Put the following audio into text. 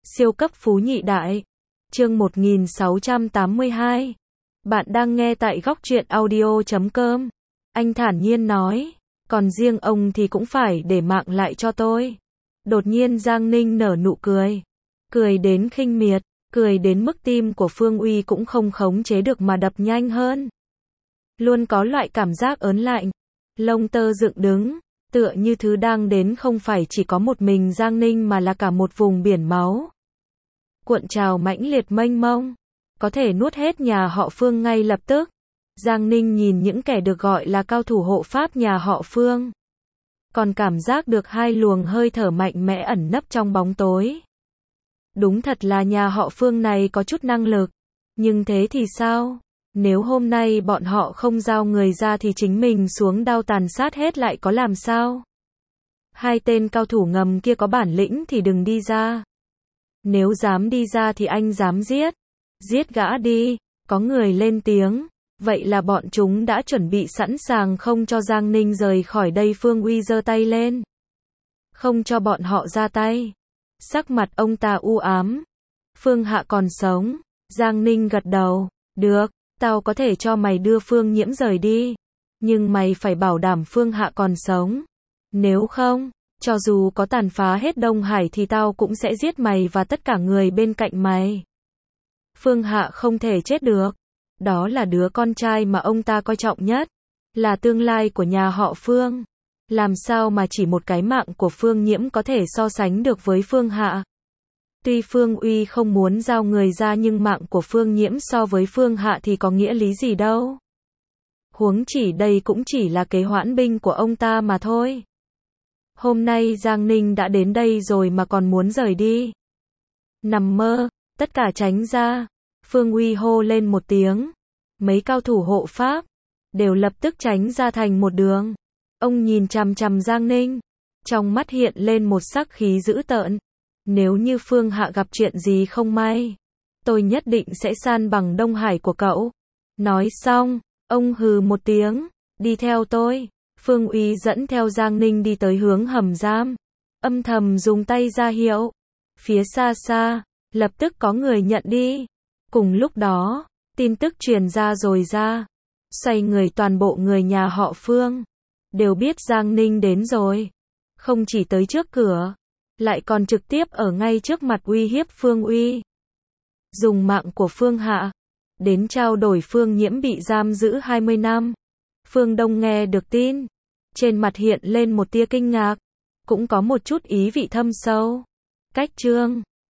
Siêu cấp phú nhị đại. Chương 1682. Bạn đang nghe tại góc truyện audio.com. Anh thản nhiên nói. Còn riêng ông thì cũng phải để mạng lại cho tôi. Đột nhiên Giang Ninh nở nụ cười. Cười đến khinh miệt. Cười đến mức tim của Phương Uy cũng không khống chế được mà đập nhanh hơn. Luôn có loại cảm giác ớn lạnh. Lông tơ dựng đứng. Tựa như thứ đang đến không phải chỉ có một mình Giang Ninh mà là cả một vùng biển máu. Cuộn trào mãnh liệt mênh mông. Có thể nuốt hết nhà họ Phương ngay lập tức. Giang Ninh nhìn những kẻ được gọi là cao thủ hộ pháp nhà họ Phương. Còn cảm giác được hai luồng hơi thở mạnh mẽ ẩn nấp trong bóng tối. Đúng thật là nhà họ Phương này có chút năng lực. Nhưng thế thì sao? Nếu hôm nay bọn họ không giao người ra thì chính mình xuống đao tàn sát hết lại có làm sao? Hai tên cao thủ ngầm kia có bản lĩnh thì đừng đi ra. Nếu dám đi ra thì anh dám giết. Giết gã đi. Có người lên tiếng. Vậy là bọn chúng đã chuẩn bị sẵn sàng không cho Giang Ninh rời khỏi đây. Phương Uy giơ tay lên. Không cho bọn họ ra tay. Sắc mặt ông ta u ám. Phương Hạ còn sống. Giang Ninh gật đầu. Được, tao có thể cho mày đưa Phương Nhiễm rời đi. Nhưng mày phải bảo đảm Phương Hạ còn sống. Nếu không, cho dù có tàn phá hết Đông Hải thì tao cũng sẽ giết mày và tất cả người bên cạnh mày. Phương Hạ không thể chết được. Đó là đứa con trai mà ông ta coi trọng nhất. Là tương lai của nhà họ Phương. Làm sao mà chỉ một cái mạng của Phương Nhiễm có thể so sánh được với Phương Hạ. Tuy Phương Uy không muốn giao người ra nhưng mạng của Phương Nhiễm so với Phương Hạ thì có nghĩa lý gì đâu. Huống chỉ đây cũng chỉ là kế hoãn binh của ông ta mà thôi. Hôm nay Giang Ninh đã đến đây rồi mà còn muốn rời đi. Nằm mơ, tất cả tránh ra. Phương Uy hô lên một tiếng. Mấy cao thủ hộ pháp đều lập tức tránh ra thành một đường. Ông nhìn chằm chằm Giang Ninh. Trong mắt hiện lên một sắc khí dữ tợn. Nếu như Phương Hạ gặp chuyện gì không may, tôi nhất định sẽ san bằng Đông Hải của cậu. Nói xong, ông hừ một tiếng. Đi theo tôi. Phương Uy dẫn theo Giang Ninh đi tới hướng hầm giam. Âm thầm dùng tay ra hiệu. Phía xa xa, lập tức có người nhận đi. Cùng lúc đó, tin tức truyền ra rồi ra. Xoay người toàn bộ người nhà họ Phương. Đều biết Giang Ninh đến rồi. Không chỉ tới trước cửa, lại còn trực tiếp ở ngay trước mặt uy hiếp Phương Uy. Dùng mạng của Phương Hạ, đến trao đổi Phương Nhiễm bị giam giữ 20 năm. Phương Đông nghe được tin. Trên mặt hiện lên một tia kinh ngạc. Cũng có một chút ý vị thâm sâu. Cách chương